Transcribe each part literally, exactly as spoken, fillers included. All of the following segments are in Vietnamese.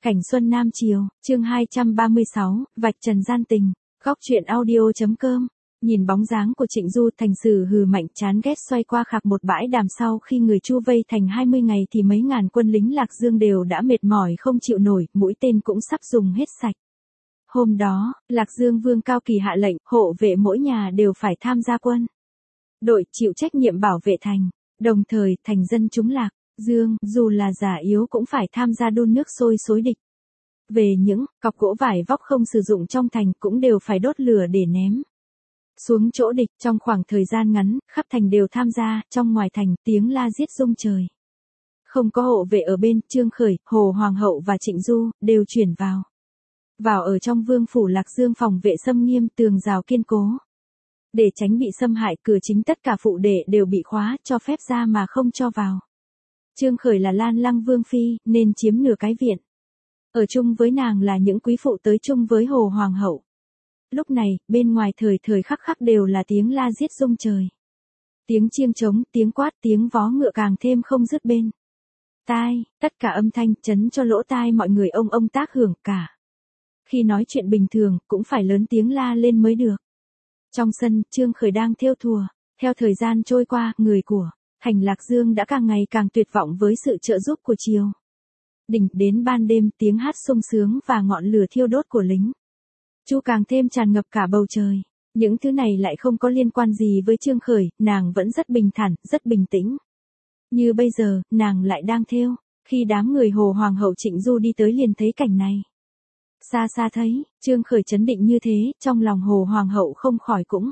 Cảnh Xuân Nam Chiều, chương hai trăm ba mươi sáu, vạch trần gian tình, góc truyện audio.com. Nhìn bóng dáng của Trịnh Du, Thành Sử hừ mạnh chán ghét xoay qua khạc một bãi đàm. Sau khi người Chu vây thành hai mươi ngày thì mấy ngàn quân lính Lạc Dương đều đã mệt mỏi không chịu nổi, mũi tên cũng sắp dùng hết sạch. Hôm đó, Lạc Dương Vương Cao Kỳ hạ lệnh, hộ vệ mỗi nhà đều phải tham gia quân đội chịu trách nhiệm bảo vệ thành, đồng thời thành dân chúng Lạc Dương, dù là già yếu cũng phải tham gia đun nước sôi xối địch. Về những cọc gỗ vải vóc không sử dụng trong thành cũng đều phải đốt lửa để ném xuống chỗ địch. Trong khoảng thời gian ngắn, khắp thành đều tham gia, trong ngoài thành, tiếng la giết rung trời. Không có hộ vệ ở bên, Trương Khởi, Hồ Hoàng hậu và Trịnh Du, đều chuyển vào. Vào ở trong vương phủ Lạc Dương, phòng vệ xâm nghiêm, tường rào kiên cố. Để tránh bị xâm hại, cửa chính tất cả phụ đệ đều bị khóa, cho phép ra mà không cho vào. Trương Khởi là Lan Lăng Vương Phi, nên chiếm nửa cái viện. Ở chung với nàng là những quý phụ tới chung với Hồ Hoàng hậu. Lúc này, bên ngoài thời thời khắc khắc đều là tiếng la giết rung trời. Tiếng chiêng trống, tiếng quát, tiếng vó ngựa càng thêm không dứt bên tai, tất cả âm thanh chấn cho lỗ tai mọi người ông ông tác hưởng cả. Khi nói chuyện bình thường, cũng phải lớn tiếng la lên mới được. Trong sân, Trương Khởi đang thêu thùa. Theo thời gian trôi qua, người của thành Lạc Dương đã càng ngày càng tuyệt vọng với sự trợ giúp của triều đình. Đến ban đêm, tiếng hát sung sướng và ngọn lửa thiêu đốt của lính Chu càng thêm tràn ngập cả bầu trời. Những thứ này lại không có liên quan gì với Trương Khởi, nàng vẫn rất bình thản, rất bình tĩnh. Như bây giờ, nàng lại đang thêu. Khi đám người Hồ Hoàng hậu Trịnh Du đi tới liền thấy cảnh này. Xa xa thấy, Trương Khởi chấn định như thế, trong lòng Hồ Hoàng hậu không khỏi cũng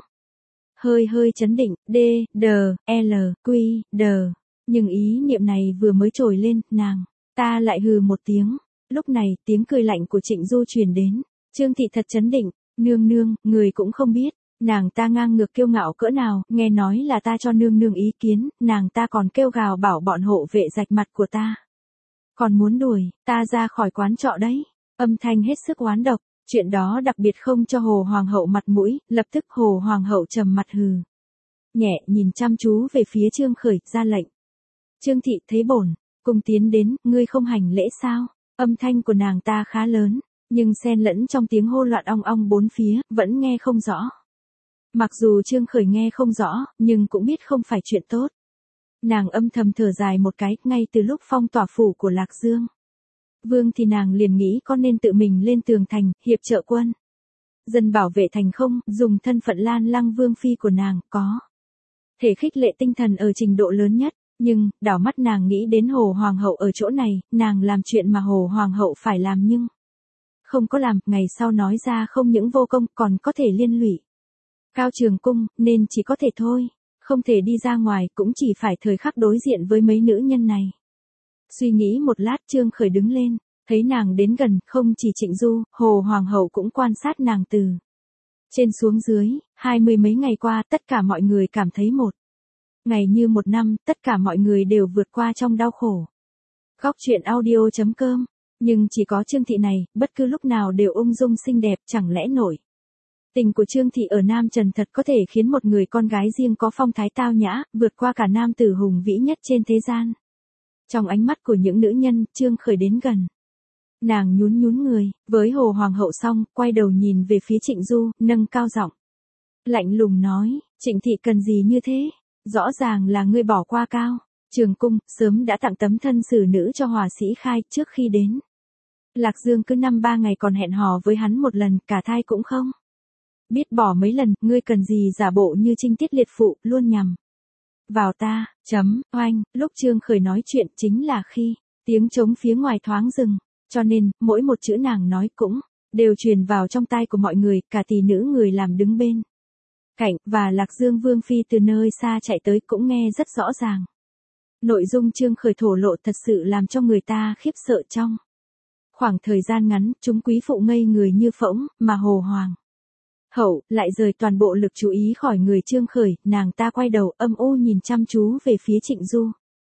hơi hơi chấn định. D, D, L, Q, D. Nhưng ý niệm này vừa mới trồi lên, nàng ta lại hừ một tiếng. Lúc này, tiếng cười lạnh của Trịnh Du truyền đến. Trương thị thật chấn định, nương nương, người cũng không biết, nàng ta ngang ngược kiêu ngạo cỡ nào, nghe nói là ta cho nương nương ý kiến, nàng ta còn kêu gào bảo bọn hộ vệ rạch mặt của ta. Còn muốn đuổi ta ra khỏi quán trọ đấy. Âm thanh hết sức oán độc, chuyện đó đặc biệt không cho Hồ Hoàng hậu mặt mũi, lập tức Hồ Hoàng hậu trầm mặt hừ nhẹ, nhìn chăm chú về phía Trương Khởi, ra lệnh. Trương thị thấy bổn cung tiến đến, ngươi không hành lễ sao? Âm thanh của nàng ta khá lớn, nhưng xen lẫn trong tiếng hô loạn ong ong bốn phía, vẫn nghe không rõ. Mặc dù Trương Khởi nghe không rõ, nhưng cũng biết không phải chuyện tốt. Nàng âm thầm thở dài một cái, ngay từ lúc phong tỏa phủ của Lạc Dương Vương thì nàng liền nghĩ có nên tự mình lên tường thành, hiệp trợ quân dân bảo vệ thành không, dùng thân phận Lan Lăng Vương Phi của nàng, có thể khích lệ tinh thần ở trình độ lớn nhất. Nhưng, đảo mắt nàng nghĩ đến Hồ Hoàng hậu ở chỗ này, nàng làm chuyện mà Hồ Hoàng hậu phải làm nhưng không có làm, ngày sau nói ra không những vô công còn có thể liên lụy Cao Trường Cung, nên chỉ có thể thôi, không thể đi ra ngoài, cũng chỉ phải thời khắc đối diện với mấy nữ nhân này. Suy nghĩ một lát, Trương Khởi đứng lên, thấy nàng đến gần, không chỉ Trịnh Du, Hồ Hoàng hậu cũng quan sát nàng từ trên xuống dưới. Hai mươi mấy ngày qua, tất cả mọi người cảm thấy một ngày như một năm, tất cả mọi người đều vượt qua trong đau khổ. Góc truyện audio.com. Nhưng chỉ có Trương thị này, bất cứ lúc nào đều ung dung xinh đẹp, chẳng lẽ nổi tình của Trương thị ở Nam Trần thật có thể khiến một người con gái riêng có phong thái tao nhã, vượt qua cả nam tử hùng vĩ nhất trên thế gian. Trong ánh mắt của những nữ nhân, Trương Khởi đến gần. Nàng nhún nhún người, với Hồ Hoàng hậu xong, quay đầu nhìn về phía Trịnh Du, nâng cao giọng. Lạnh lùng nói, Trịnh thị cần gì như thế? Rõ ràng là ngươi bỏ qua Cao Trường Cung, sớm đã tặng tấm thân xử nữ cho Hòa Sĩ Khai trước khi đến Lạc Dương, cứ năm ba ngày còn hẹn hò với hắn một lần, cả thai cũng không biết bỏ mấy lần, ngươi cần gì giả bộ như trinh tiết liệt phụ, luôn nhằm vào ta. Chấm, oanh, lúc Trương Khởi nói chuyện chính là khi tiếng trống phía ngoài thoáng dừng, cho nên, mỗi một chữ nàng nói cũng đều truyền vào trong tai của mọi người, cả tỷ nữ người làm đứng bên cạnh, và Lạc Dương Vương Phi từ nơi xa chạy tới cũng nghe rất rõ ràng. Nội dung Trương Khởi thổ lộ thật sự làm cho người ta khiếp sợ. Trong khoảng thời gian ngắn, chúng quý phụ ngây người như phỗng, mà Hồ Hoàng hậu lại rời toàn bộ lực chú ý khỏi người Trương Khởi, nàng ta quay đầu âm u nhìn chăm chú về phía Trịnh Du.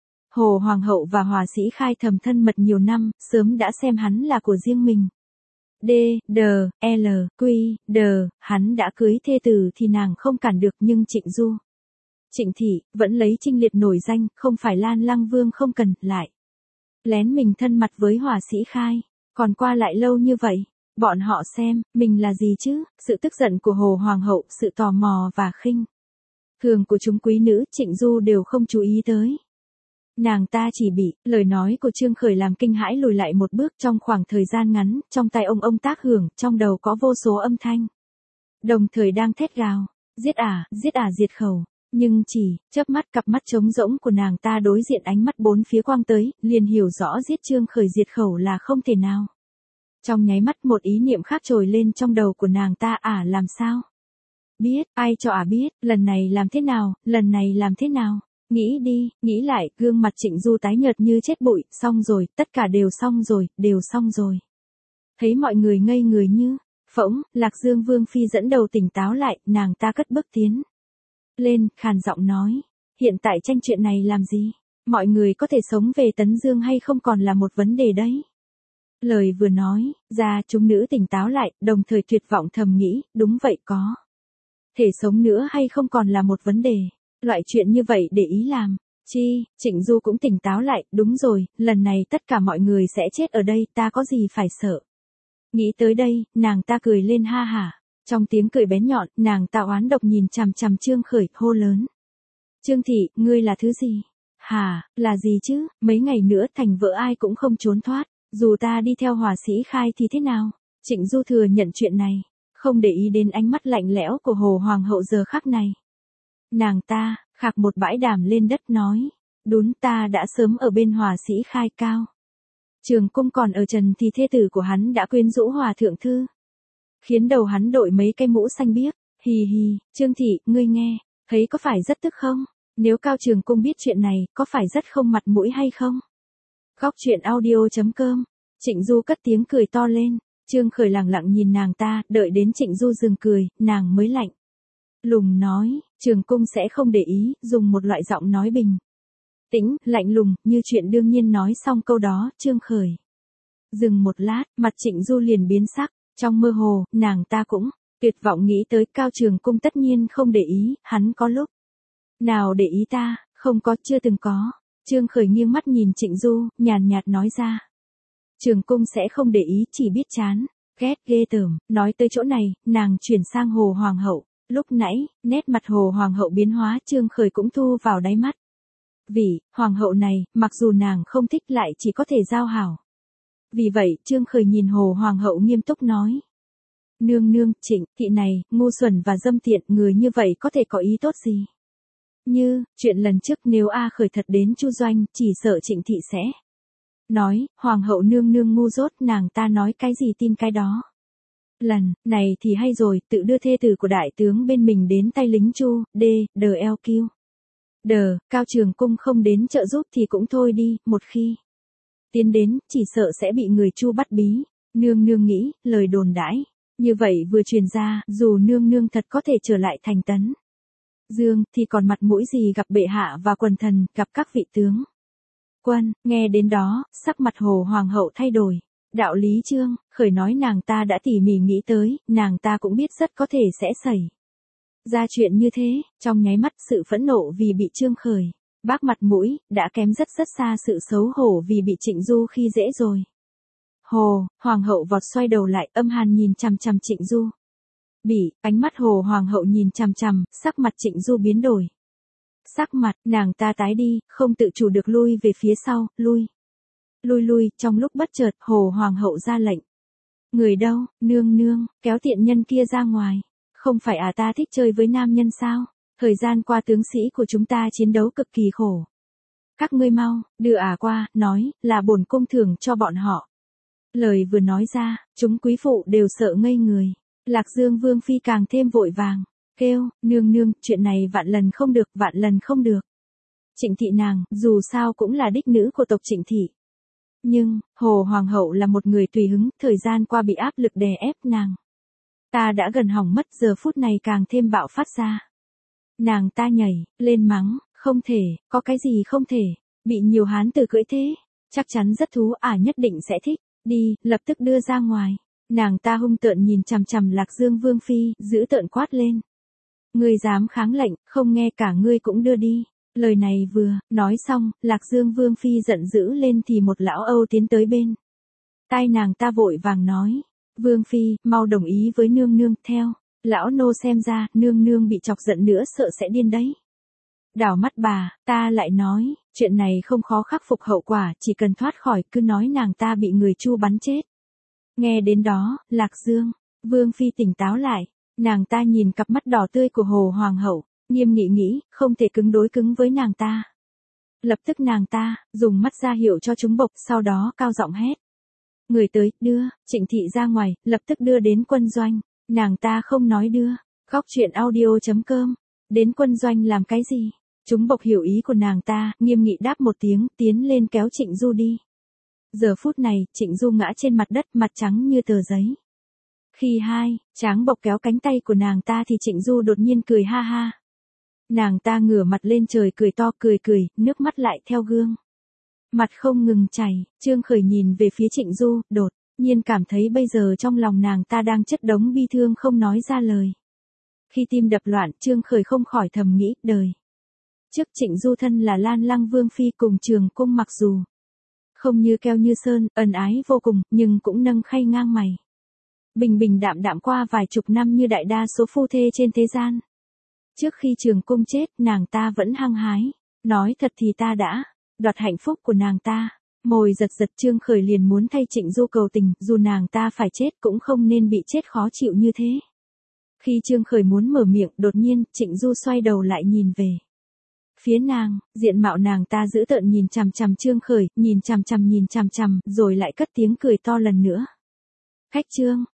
Hồ Hoàng hậu và Hòa Sĩ Khai thầm thân mật nhiều năm, sớm đã xem hắn là của riêng mình. D, D, L, Q, D, hắn đã cưới thê tử thì nàng không cản được, nhưng Trịnh Du, Trịnh thị, vẫn lấy Trinh Liệt nổi danh, không phải Lan Lăng Vương không cần, lại lén mình thân mặt với Hòa Sĩ Khai. Còn qua lại lâu như vậy, bọn họ xem, mình là gì chứ, sự tức giận của Hồ Hoàng hậu, sự tò mò và khinh thường của chúng quý nữ Trịnh Du đều không chú ý tới. Nàng ta chỉ bị, lời nói của Trương Khởi làm kinh hãi lùi lại một bước trong khoảng thời gian ngắn, trong tay ông ông tác hưởng, trong đầu có vô số âm thanh. Đồng thời đang thét gào, giết ả, giết ả diệt khẩu. Nhưng chỉ, chớp mắt cặp mắt trống rỗng của nàng ta đối diện ánh mắt bốn phía quang tới, liền hiểu rõ giết Trương Khởi diệt khẩu là không thể nào. Trong nháy mắt một ý niệm khác trồi lên trong đầu của nàng ta, ả làm sao? Biết, ai cho ả biết, lần này làm thế nào, lần này làm thế nào? Nghĩ đi, nghĩ lại, gương mặt Trịnh Du tái nhợt như chết bụi, xong rồi, tất cả đều xong rồi, đều xong rồi. Thấy mọi người ngây người như phỗng, Lạc Dương Vương Phi dẫn đầu tỉnh táo lại, nàng ta cất bước tiến lên, khàn giọng nói, hiện tại tranh chuyện này làm gì? Mọi người có thể sống về Tấn Dương hay không còn là một vấn đề đấy. Lời vừa nói ra, chúng nữ tỉnh táo lại, đồng thời tuyệt vọng thầm nghĩ, đúng vậy, có thể sống nữa hay không còn là một vấn đề. Loại chuyện như vậy để ý làm chi? Trịnh Du cũng tỉnh táo lại, đúng rồi, lần này tất cả mọi người sẽ chết ở đây, ta có gì phải sợ. Nghĩ tới đây, nàng ta cười lên ha hả. Trong tiếng cười bén nhọn, nàng ta oán độc nhìn chằm chằm Trương Khởi, hô lớn. Trương thị, ngươi là thứ gì? Hả, là gì chứ, mấy ngày nữa thành vợ ai cũng không trốn thoát, dù ta đi theo Hòa Sĩ Khai thì thế nào? Trịnh Du thừa nhận chuyện này, không để ý đến ánh mắt lạnh lẽo của Hồ Hoàng hậu giờ khắc này. Nàng ta, khạc một bãi đảm lên đất nói, đúng, ta đã sớm ở bên Hòa Sĩ Khai cao. Trường cung còn ở trần thì thê tử của hắn đã quyến rũ Hòa thượng thư. Khiến đầu hắn đội mấy cái mũ xanh biếc, hì hì, Trương thị, ngươi nghe, thấy có phải rất tức không? Nếu Cao Trường cung biết chuyện này, có phải rất không mặt mũi hay không? Góc truyện audio chấm com, Trịnh Du cất tiếng cười to lên, Trương Khởi lặng lặng nhìn nàng ta, đợi đến Trịnh Du dừng cười, nàng mới lạnh lùng nói, Trường cung sẽ không để ý, dùng một loại giọng nói bình tĩnh, lạnh lùng, như chuyện đương nhiên nói xong câu đó, Trương Khởi dừng một lát, mặt Trịnh Du liền biến sắc. Trong mơ hồ, nàng ta cũng tuyệt vọng nghĩ tới Cao Trường cung tất nhiên không để ý, hắn có lúc nào để ý ta, không có, chưa từng có. Trương Khởi nghiêng mắt nhìn Trịnh Du, nhàn nhạt nói ra. Trường cung sẽ không để ý, chỉ biết chán, ghét, ghê tởm. Nói tới chỗ này, nàng chuyển sang Hồ Hoàng hậu. Lúc nãy, nét mặt Hồ Hoàng hậu biến hóa, Trương Khởi cũng thu vào đáy mắt. Vì, Hoàng hậu này, mặc dù nàng không thích lại chỉ có thể giao hảo. Vì vậy, Trương Khởi nhìn Hồ Hoàng hậu nghiêm túc nói. Nương nương, Trịnh thị này, ngu xuẩn và dâm tiện, người như vậy có thể có ý tốt gì? Như, chuyện lần trước nếu A Khởi thật đến Chu Doanh, chỉ sợ Trịnh thị sẽ nói, Hoàng hậu nương nương ngu dốt, nàng ta nói cái gì tin cái đó. Lần này thì hay rồi, tự đưa thê tử của đại tướng bên mình đến tay lính Chu, D, D L Q. Đờ, Cao Trường cung không đến trợ giúp thì cũng thôi đi, một khi tiến đến, chỉ sợ sẽ bị người Chu bắt bí. Nương nương nghĩ, lời đồn đãi như vậy vừa truyền ra, dù nương nương thật có thể trở lại thành Tấn Dương, thì còn mặt mũi gì gặp bệ hạ và quần thần, gặp các vị tướng quân. Nghe đến đó, sắc mặt Hồ Hoàng hậu thay đổi. Đạo lý Trương Khởi nói nàng ta đã tỉ mỉ nghĩ tới, nàng ta cũng biết rất có thể sẽ xảy ra chuyện như thế. Trong nháy mắt, sự phẫn nộ vì bị Trương Khởi bác mặt mũi, đã kém rất rất xa sự xấu hổ vì bị Trịnh Du khi dễ rồi. Hồ Hoàng hậu vọt xoay đầu lại, âm hàn nhìn chằm chằm Trịnh Du. Bị, ánh mắt Hồ Hoàng hậu nhìn chằm chằm, sắc mặt Trịnh Du biến đổi. Sắc mặt, nàng ta tái đi, không tự chủ được lui về phía sau, lui. Lui lui, trong lúc bất chợt, Hồ Hoàng hậu ra lệnh. Người đâu, nương nương, kéo tiện nhân kia ra ngoài. Không phải à, ta thích chơi với nam nhân sao? Thời gian qua tướng sĩ của chúng ta chiến đấu cực kỳ khổ. Các ngươi mau, đưa à qua, nói, là bổn cung thưởng cho bọn họ. Lời vừa nói ra, chúng quý phụ đều sợ ngây người. Lạc Dương Vương Phi càng thêm vội vàng, kêu, nương nương, chuyện này vạn lần không được, vạn lần không được. Trịnh thị nàng, dù sao cũng là đích nữ của tộc Trịnh thị. Nhưng, Hồ Hoàng hậu là một người tùy hứng, thời gian qua bị áp lực đè ép nàng. Ta đã gần hỏng mất, giờ phút này càng thêm bạo phát ra. Nàng ta nhảy lên mắng, không thể, có cái gì không thể, bị nhiều hán tử cưỡi thế, chắc chắn rất thú, ả nhất định sẽ thích, đi, lập tức đưa ra ngoài. Nàng ta hung tợn nhìn chằm chằm Lạc Dương Vương Phi, giữ tợn quát lên. Ngươi dám kháng lệnh, không nghe cả ngươi cũng đưa đi. Lời này vừa nói xong, Lạc Dương Vương Phi giận dữ lên thì một lão Âu tiến tới bên Tai nàng ta vội vàng nói. Vương phi, mau đồng ý với nương nương, theo. Lão nô xem ra, nương nương bị chọc giận nữa sợ sẽ điên đấy. Đảo mắt bà, ta lại nói, chuyện này không khó khắc phục hậu quả, chỉ cần thoát khỏi, cứ nói nàng ta bị người Chu bắn chết. Nghe đến đó, Lạc Dương, Vương phi tỉnh táo lại, nàng ta nhìn cặp mắt đỏ tươi của Hồ Hoàng hậu, nghiêm nghị nghĩ, không thể cứng đối cứng với nàng ta. Lập tức nàng ta, dùng mắt ra hiệu cho chúng bộc, sau đó cao giọng hét. Người tới, đưa, Trịnh thị ra ngoài, lập tức đưa đến quân doanh. Nàng ta không nói đưa, khóc chuyện audio.com, đến quân doanh làm cái gì? Chúng bộc hiểu ý của nàng ta, nghiêm nghị đáp một tiếng, tiến lên kéo Trịnh Du đi. Giờ phút này, Trịnh Du ngã trên mặt đất, mặt trắng như tờ giấy. Khi hai, Tráng bộc kéo cánh tay của nàng ta thì Trịnh Du đột nhiên cười ha ha. Nàng ta ngửa mặt lên trời cười to, cười cười, nước mắt lại theo gương. Mặt không ngừng chảy, Trương Khởi nhìn về phía Trịnh Du, đột nhiên cảm thấy bây giờ trong lòng nàng ta đang chất đống bi thương không nói ra lời. Khi tim đập loạn, Trương Khởi không khỏi thầm nghĩ, đời trước Trịnh Du thân là Lan Lăng Vương phi cùng Trường Cung mặc dù không như keo như sơn, ân ái vô cùng, nhưng cũng nâng khay ngang mày. Bình bình đạm đạm qua vài chục năm như đại đa số phu thê trên thế gian. Trước khi Trường Cung chết, nàng ta vẫn hăng hái, nói thật thì ta đã đoạt hạnh phúc của nàng ta. Môi giật giật, Trương Khởi liền muốn thay Trịnh Du cầu tình, dù nàng ta phải chết cũng không nên bị chết khó chịu như thế. Khi Trương Khởi muốn mở miệng, đột nhiên, Trịnh Du xoay đầu lại nhìn về phía nàng, diện mạo nàng ta dữ tợn nhìn chằm chằm Trương Khởi, nhìn chằm chằm nhìn chằm chằm, rồi lại cất tiếng cười to lần nữa. Khách Trương,